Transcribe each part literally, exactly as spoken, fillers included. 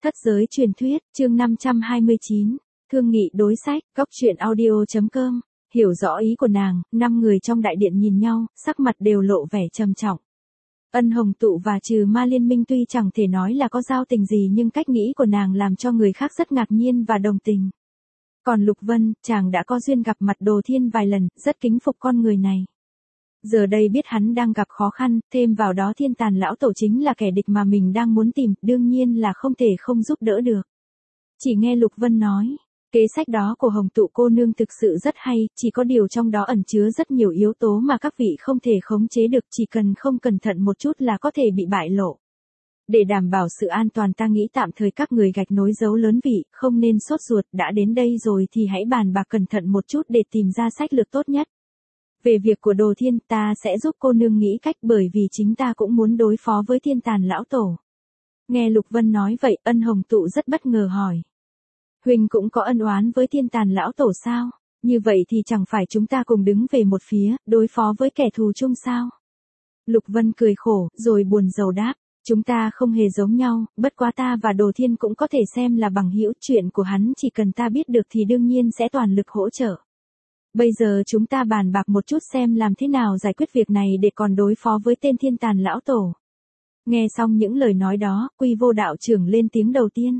Thất giới truyền thuyết, chương năm trăm hai mươi chín, thương nghị đối sách, góc truyện audio.com, hiểu rõ ý của nàng, năm người trong đại điện nhìn nhau, sắc mặt đều lộ vẻ trầm trọng. Ân Hồng Tụ và Trừ Ma liên minh tuy chẳng thể nói là có giao tình gì nhưng cách nghĩ của nàng làm cho người khác rất ngạc nhiên và đồng tình. Còn Lục Vân, chàng đã có duyên gặp mặt Đồ Thiên vài lần, rất kính phục con người này. Giờ đây biết hắn đang gặp khó khăn, thêm vào đó Thiên Tàn lão tổ chính là kẻ địch mà mình đang muốn tìm, đương nhiên là không thể không giúp đỡ được. Chỉ nghe Lục Vân nói, kế sách đó của Hồng Tụ cô nương thực sự rất hay, chỉ có điều trong đó ẩn chứa rất nhiều yếu tố mà các vị không thể khống chế được, chỉ cần không cẩn thận một chút là có thể bị bại lộ. Để đảm bảo sự an toàn ta nghĩ tạm thời các người gạch nối dấu lớn vị, không nên sốt ruột, đã đến đây rồi thì hãy bàn bạc cẩn thận một chút để tìm ra sách lược tốt nhất. Về việc của Đồ Thiên ta sẽ giúp cô nương nghĩ cách bởi vì chính ta cũng muốn đối phó với Thiên Tàn lão tổ. Nghe Lục Vân nói vậy, Ân Hồng Tụ rất bất ngờ hỏi. Huynh cũng có ân oán với Thiên Tàn lão tổ sao? Như vậy thì chẳng phải chúng ta cùng đứng về một phía, đối phó với kẻ thù chung sao? Lục Vân cười khổ, rồi buồn rầu đáp. Chúng ta không hề giống nhau, bất quá ta và Đồ Thiên cũng có thể xem là bằng hữu, chuyện của hắn chỉ cần ta biết được thì đương nhiên sẽ toàn lực hỗ trợ. Bây giờ chúng ta bàn bạc một chút xem làm thế nào giải quyết việc này để còn đối phó với tên Thiên Tàn lão tổ. Nghe xong những lời nói đó, Quy Vô đạo trưởng lên tiếng đầu tiên.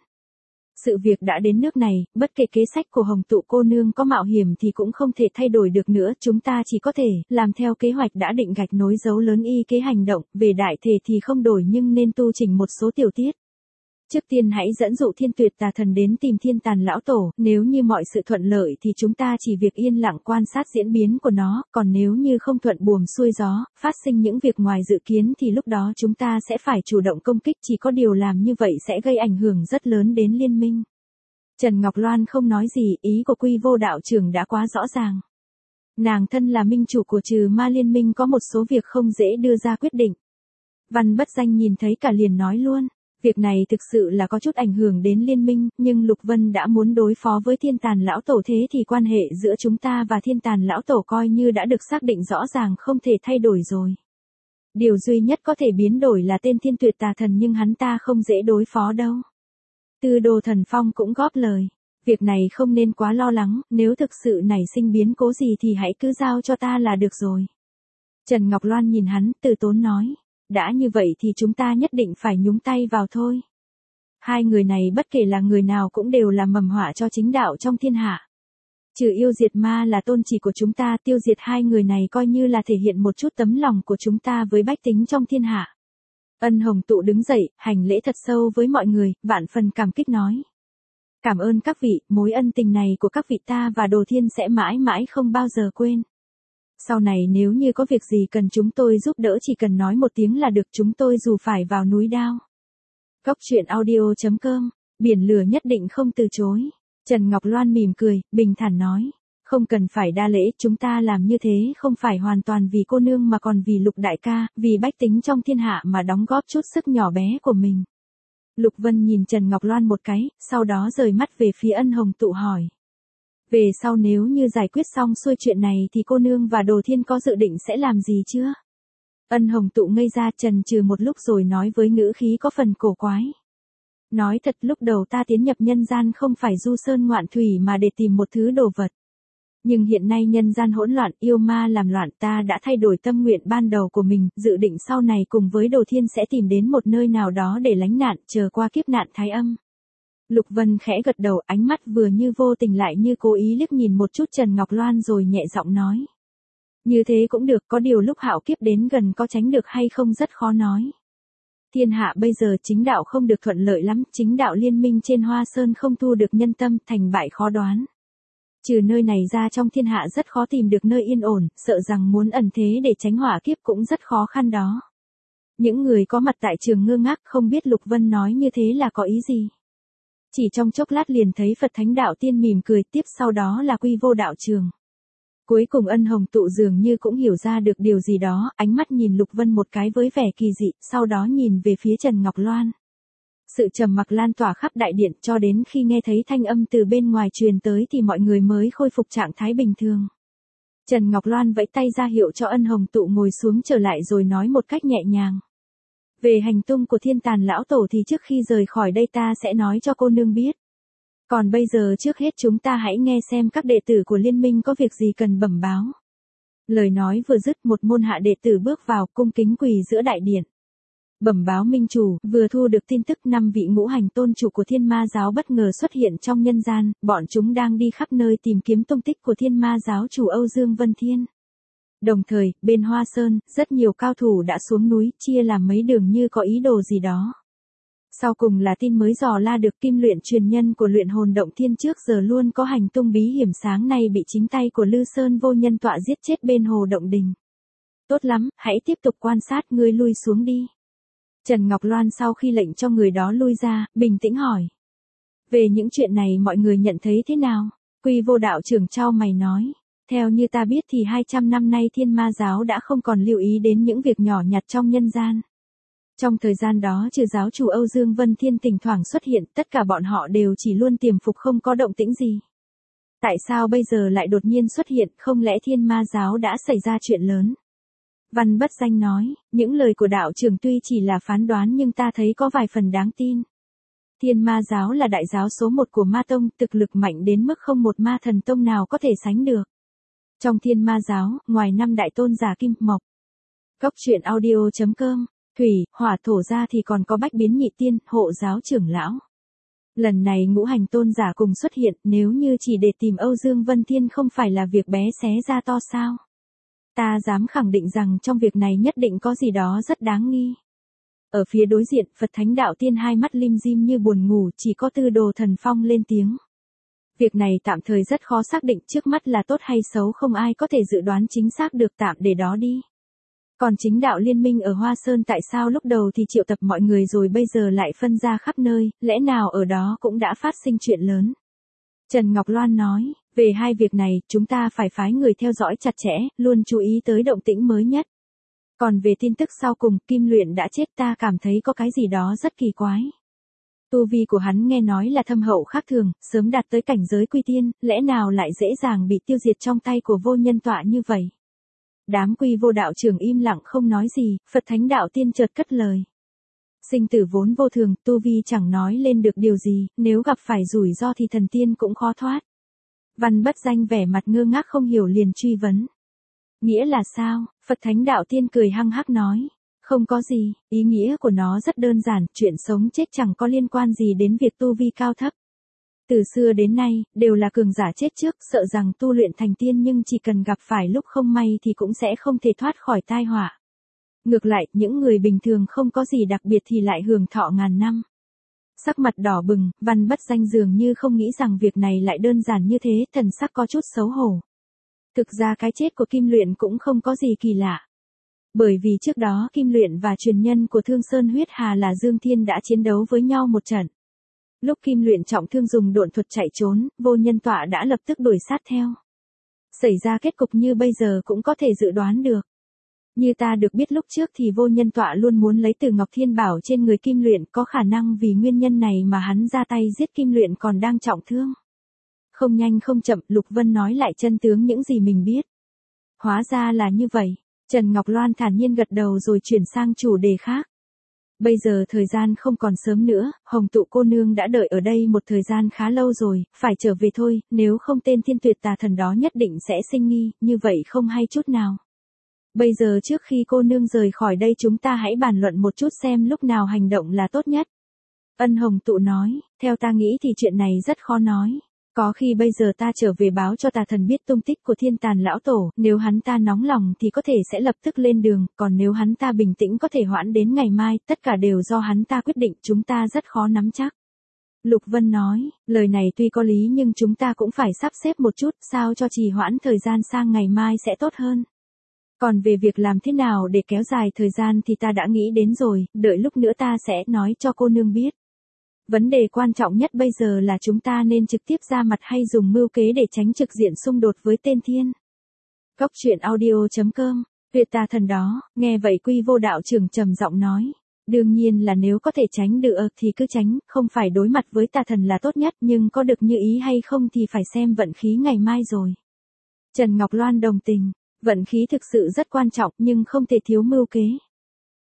Sự việc đã đến nước này, bất kể kế sách của Hồng Tụ cô nương có mạo hiểm thì cũng không thể thay đổi được nữa, chúng ta chỉ có thể làm theo kế hoạch đã định gạch nối dấu lớn y kế hành động, về đại thể thì không đổi nhưng nên tu chỉnh một số tiểu tiết. Trước tiên hãy dẫn dụ Thiên Tuyệt Tà Thần đến tìm Thiên Tàn lão tổ, nếu như mọi sự thuận lợi thì chúng ta chỉ việc yên lặng quan sát diễn biến của nó, còn nếu như không thuận buồm xuôi gió, phát sinh những việc ngoài dự kiến thì lúc đó chúng ta sẽ phải chủ động công kích, chỉ có điều làm như vậy sẽ gây ảnh hưởng rất lớn đến liên minh. Trần Ngọc Loan không nói gì, ý của Quy Vô đạo trưởng đã quá rõ ràng. Nàng thân là minh chủ của Trừ Ma liên minh có một số việc không dễ đưa ra quyết định. Văn Bất Danh nhìn thấy cả liền nói luôn. Việc này thực sự là có chút ảnh hưởng đến liên minh, nhưng Lục Vân đã muốn đối phó với Thiên Tàn lão tổ thế thì quan hệ giữa chúng ta và Thiên Tàn lão tổ coi như đã được xác định rõ ràng không thể thay đổi rồi. Điều duy nhất có thể biến đổi là tên Thiên Tuyệt Tà Thần nhưng hắn ta không dễ đối phó đâu. Tư Đồ Thần Phong cũng góp lời. Việc này không nên quá lo lắng, nếu thực sự nảy sinh biến cố gì thì hãy cứ giao cho ta là được rồi. Trần Ngọc Loan nhìn hắn, từ tốn nói. Đã như vậy thì chúng ta nhất định phải nhúng tay vào thôi. Hai người này bất kể là người nào cũng đều là mầm họa cho chính đạo trong thiên hạ. Trừ yêu diệt ma là tôn chỉ của chúng ta, tiêu diệt hai người này coi như là thể hiện một chút tấm lòng của chúng ta với bách tính trong thiên hạ. Ân Hồng Tụ đứng dậy, hành lễ thật sâu với mọi người, vạn phần cảm kích nói. Cảm ơn các vị, mối ân tình này của các vị ta và Đồ Thiên sẽ mãi mãi không bao giờ quên. Sau này nếu như có việc gì cần chúng tôi giúp đỡ chỉ cần nói một tiếng là được, chúng tôi dù phải vào núi đao. Góc truyện audio.com, biển lửa nhất định không từ chối. Trần Ngọc Loan mỉm cười, bình thản nói. Không cần phải đa lễ, chúng ta làm như thế không phải hoàn toàn vì cô nương mà còn vì Lục đại ca, vì bách tính trong thiên hạ mà đóng góp chút sức nhỏ bé của mình. Lục Vân nhìn Trần Ngọc Loan một cái, sau đó rời mắt về phía Ân Hồng Tụ hỏi. Về sau nếu như giải quyết xong xuôi chuyện này thì cô nương và Đồ Thiên có dự định sẽ làm gì chưa? Ân Hồng Tụ ngây ra chần chừ một lúc rồi nói với ngữ khí có phần cổ quái. Nói thật lúc đầu ta tiến nhập nhân gian không phải du sơn ngoạn thủy mà để tìm một thứ đồ vật. Nhưng hiện nay nhân gian hỗn loạn, yêu ma làm loạn, ta đã thay đổi tâm nguyện ban đầu của mình, dự định sau này cùng với Đồ Thiên sẽ tìm đến một nơi nào đó để lánh nạn, chờ qua kiếp nạn thái âm. Lục Vân khẽ gật đầu, ánh mắt vừa như vô tình lại như cố ý liếc nhìn một chút Trần Ngọc Loan rồi nhẹ giọng nói. Như thế cũng được, có điều lúc hạo kiếp đến gần có tránh được hay không rất khó nói. Thiên hạ bây giờ chính đạo không được thuận lợi lắm, chính đạo liên minh trên Hoa Sơn không thu được nhân tâm, thành bại khó đoán. Trừ nơi này ra trong thiên hạ rất khó tìm được nơi yên ổn, sợ rằng muốn ẩn thế để tránh hỏa kiếp cũng rất khó khăn đó. Những người có mặt tại trường ngơ ngác không biết Lục Vân nói như thế là có ý gì. Chỉ trong chốc lát liền thấy Phật Thánh Đạo Tiên mỉm cười, tiếp sau đó là Quy Vô đạo trường. Cuối cùng Ân Hồng Tụ dường như cũng hiểu ra được điều gì đó, ánh mắt nhìn Lục Vân một cái với vẻ kỳ dị, sau đó nhìn về phía Trần Ngọc Loan. Sự trầm mặc lan tỏa khắp đại điện cho đến khi nghe thấy thanh âm từ bên ngoài truyền tới thì mọi người mới khôi phục trạng thái bình thường. Trần Ngọc Loan vẫy tay ra hiệu cho Ân Hồng Tụ ngồi xuống trở lại rồi nói một cách nhẹ nhàng. Về hành tung của thiên tàn lão tổ thì trước khi rời khỏi đây ta sẽ nói cho cô nương biết. Còn bây giờ trước hết chúng ta hãy nghe xem các đệ tử của liên minh có việc gì cần bẩm báo. Lời nói vừa dứt, một môn hạ đệ tử bước vào cung kính quỳ giữa đại điện. Bẩm báo minh chủ, vừa thu được tin tức năm vị ngũ hành tôn chủ của thiên ma giáo bất ngờ xuất hiện trong nhân gian, bọn chúng đang đi khắp nơi tìm kiếm tung tích của thiên ma giáo chủ Âu Dương Vân Thiên. Đồng thời, bên Hoa Sơn, rất nhiều cao thủ đã xuống núi, chia làm mấy đường như có ý đồ gì đó. Sau cùng là tin mới dò la được kim luyện truyền nhân của luyện hồn động thiên trước giờ luôn có hành tung bí hiểm sáng nay bị chính tay của Lư Sơn vô nhân tọa giết chết bên hồ động đình. Tốt lắm, hãy tiếp tục quan sát, ngươi lui xuống đi. Trần Ngọc Loan sau khi lệnh cho người đó lui ra, bình tĩnh hỏi. Về những chuyện này mọi người nhận thấy thế nào? Quy Vô đạo trưởng chau mày nói. Theo như ta biết thì hai trăm năm nay thiên ma giáo đã không còn lưu ý đến những việc nhỏ nhặt trong nhân gian. Trong thời gian đó trừ giáo chủ Âu Dương Vân Thiên thỉnh thoảng xuất hiện, tất cả bọn họ đều chỉ luôn tiềm phục không có động tĩnh gì. Tại sao bây giờ lại đột nhiên xuất hiện, không lẽ thiên ma giáo đã xảy ra chuyện lớn? Văn Bất Danh nói, những lời của đạo trưởng tuy chỉ là phán đoán nhưng ta thấy có vài phần đáng tin. Thiên ma giáo là đại giáo số một của ma tông, thực lực mạnh đến mức không một ma thần tông nào có thể sánh được. Trong thiên ma giáo, ngoài năm đại tôn giả Kim, Mộc, Cốc truyện audio chấm com, Thủy, Hỏa thổ ra thì còn có Bách Biến Nhị Tiên, hộ giáo trưởng lão. Lần này ngũ hành tôn giả cùng xuất hiện, nếu như chỉ để tìm Âu Dương Vân Thiên không phải là việc bé xé ra to sao? Ta dám khẳng định rằng trong việc này nhất định có gì đó rất đáng nghi. Ở phía đối diện, Phật Thánh Đạo Tiên hai mắt lim dim như buồn ngủ, chỉ có Tư Đồ Thần Phong lên tiếng. Việc này tạm thời rất khó xác định, trước mắt là tốt hay xấu không ai có thể dự đoán chính xác được, tạm để đó đi. Còn chính đạo liên minh ở Hoa Sơn tại sao lúc đầu thì triệu tập mọi người rồi bây giờ lại phân ra khắp nơi, lẽ nào ở đó cũng đã phát sinh chuyện lớn? Trần Ngọc Loan nói, về hai việc này, chúng ta phải phái người theo dõi chặt chẽ, luôn chú ý tới động tĩnh mới nhất. Còn về tin tức sau cùng, Kim Luyện đã chết, ta cảm thấy có cái gì đó rất kỳ quái. Tu vi của hắn nghe nói là thâm hậu khác thường, sớm đạt tới cảnh giới quy tiên, lẽ nào lại dễ dàng bị tiêu diệt trong tay của vô nhân tọa như vậy? Đám Quy Vô đạo trưởng im lặng không nói gì, Phật Thánh Đạo Tiên chợt cất lời. Sinh tử vốn vô thường, tu vi chẳng nói lên được điều gì, nếu gặp phải rủi ro thì thần tiên cũng khó thoát. Văn Bất Danh vẻ mặt ngơ ngác không hiểu liền truy vấn. Nghĩa là sao? Phật Thánh Đạo Tiên cười hăng hắc nói. Không có gì, ý nghĩa của nó rất đơn giản, chuyện sống chết chẳng có liên quan gì đến việc tu vi cao thấp. Từ xưa đến nay, đều là cường giả chết trước, sợ rằng tu luyện thành tiên nhưng chỉ cần gặp phải lúc không may thì cũng sẽ không thể thoát khỏi tai họa. Ngược lại, những người bình thường không có gì đặc biệt thì lại hưởng thọ ngàn năm. Sắc mặt đỏ bừng, Văn Bất Danh dường như không nghĩ rằng việc này lại đơn giản như thế, thần sắc có chút xấu hổ. Thực ra cái chết của Kim Luyện cũng không có gì kỳ lạ. Bởi vì trước đó Kim Luyện và truyền nhân của Thương Sơn Huyết Hà là Dương Thiên đã chiến đấu với nhau một trận. Lúc Kim Luyện trọng thương dùng độn thuật chạy trốn, vô nhân tọa đã lập tức đuổi sát theo. Xảy ra kết cục như bây giờ cũng có thể dự đoán được. Như ta được biết lúc trước thì vô nhân tọa luôn muốn lấy từ Ngọc Thiên Bảo trên người Kim Luyện, có khả năng vì nguyên nhân này mà hắn ra tay giết Kim Luyện còn đang trọng thương. Không nhanh không chậm, Lục Vân nói lại chân tướng những gì mình biết. Hóa ra là như vậy. Trần Ngọc Loan thản nhiên gật đầu rồi chuyển sang chủ đề khác. Bây giờ thời gian không còn sớm nữa, Hồng Tụ cô nương đã đợi ở đây một thời gian khá lâu rồi, phải trở về thôi, nếu không tên thiên tuyệt tà thần đó nhất định sẽ sinh nghi, như vậy không hay chút nào. Bây giờ trước khi cô nương rời khỏi đây chúng ta hãy bàn luận một chút xem lúc nào hành động là tốt nhất. Ân Hồng Tụ nói, theo ta nghĩ thì chuyện này rất khó nói. Có khi bây giờ ta trở về báo cho tà thần biết tung tích của thiên tàn lão tổ, nếu hắn ta nóng lòng thì có thể sẽ lập tức lên đường, còn nếu hắn ta bình tĩnh có thể hoãn đến ngày mai, tất cả đều do hắn ta quyết định, chúng ta rất khó nắm chắc. Lục Vân nói, lời này tuy có lý nhưng chúng ta cũng phải sắp xếp một chút, sao cho trì hoãn thời gian sang ngày mai sẽ tốt hơn. Còn về việc làm thế nào để kéo dài thời gian thì ta đã nghĩ đến rồi, đợi lúc nữa ta sẽ nói cho cô nương biết. Vấn đề quan trọng nhất bây giờ là chúng ta nên trực tiếp ra mặt hay dùng mưu kế để tránh trực diện xung đột với tên thiên. Cốc truyện audio chấm com, tuyệt tà thần đó, nghe vậy Quy Vô đạo trưởng trầm giọng nói. Đương nhiên là nếu có thể tránh được thì cứ tránh, không phải đối mặt với tà thần là tốt nhất, nhưng có được như ý hay không thì phải xem vận khí ngày mai rồi. Trần Ngọc Loan đồng tình, vận khí thực sự rất quan trọng nhưng không thể thiếu mưu kế.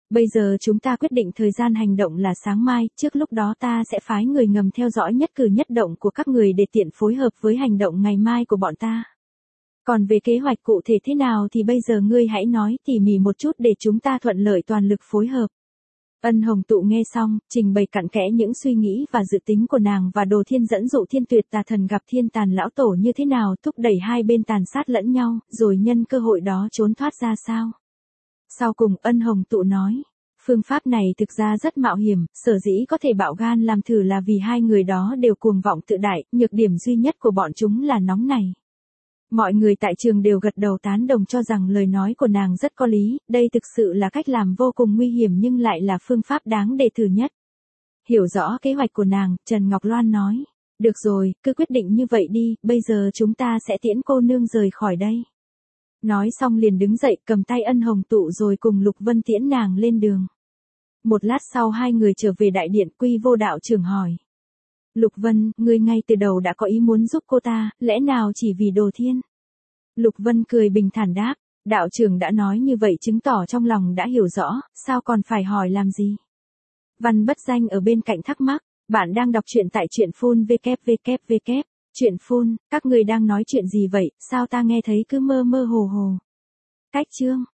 Bây giờ chúng ta quyết định thời gian hành động là sáng mai, trước lúc đó ta sẽ phái người ngầm theo dõi nhất cử nhất động của các người để tiện phối hợp với hành động ngày mai của bọn ta. Còn về kế hoạch cụ thể thế nào thì bây giờ ngươi hãy nói tỉ mỉ một chút để chúng ta thuận lợi toàn lực phối hợp. Ân Hồng Tụ nghe xong, trình bày cặn kẽ những suy nghĩ và dự tính của nàng và Đồ Thiên dẫn dụ Thiên Tuyệt Tà Thần gặp Thiên Tàn lão tổ như thế nào, thúc đẩy hai bên tàn sát lẫn nhau, rồi nhân cơ hội đó trốn thoát ra sao. Sau cùng Ân Hồng Tụ nói, phương pháp này thực ra rất mạo hiểm, sở dĩ có thể bạo gan làm thử là vì hai người đó đều cuồng vọng tự đại, nhược điểm duy nhất của bọn chúng là nóng này. Mọi người tại trường đều gật đầu tán đồng cho rằng lời nói của nàng rất có lý, đây thực sự là cách làm vô cùng nguy hiểm nhưng lại là phương pháp đáng để thử nhất. Hiểu rõ kế hoạch của nàng, Trần Ngọc Loan nói, được rồi, cứ quyết định như vậy đi, bây giờ chúng ta sẽ tiễn cô nương rời khỏi đây. Nói xong liền đứng dậy cầm tay Ân Hồng Tụ rồi cùng Lục Vân tiễn nàng lên đường. Một lát sau hai người trở về đại điện, Quy Vô đạo trưởng hỏi. Lục Vân, ngươi ngay từ đầu đã có ý muốn giúp cô ta, lẽ nào chỉ vì Đồ Thiên? Lục Vân cười bình thản đáp, đạo trưởng đã nói như vậy chứng tỏ trong lòng đã hiểu rõ, sao còn phải hỏi làm gì? Văn Bất Danh ở bên cạnh thắc mắc, bạn đang đọc truyện tại truyện phun www. Truyện phun, các người đang nói chuyện gì vậy, sao ta nghe thấy cứ mơ mơ hồ hồ? Cách chương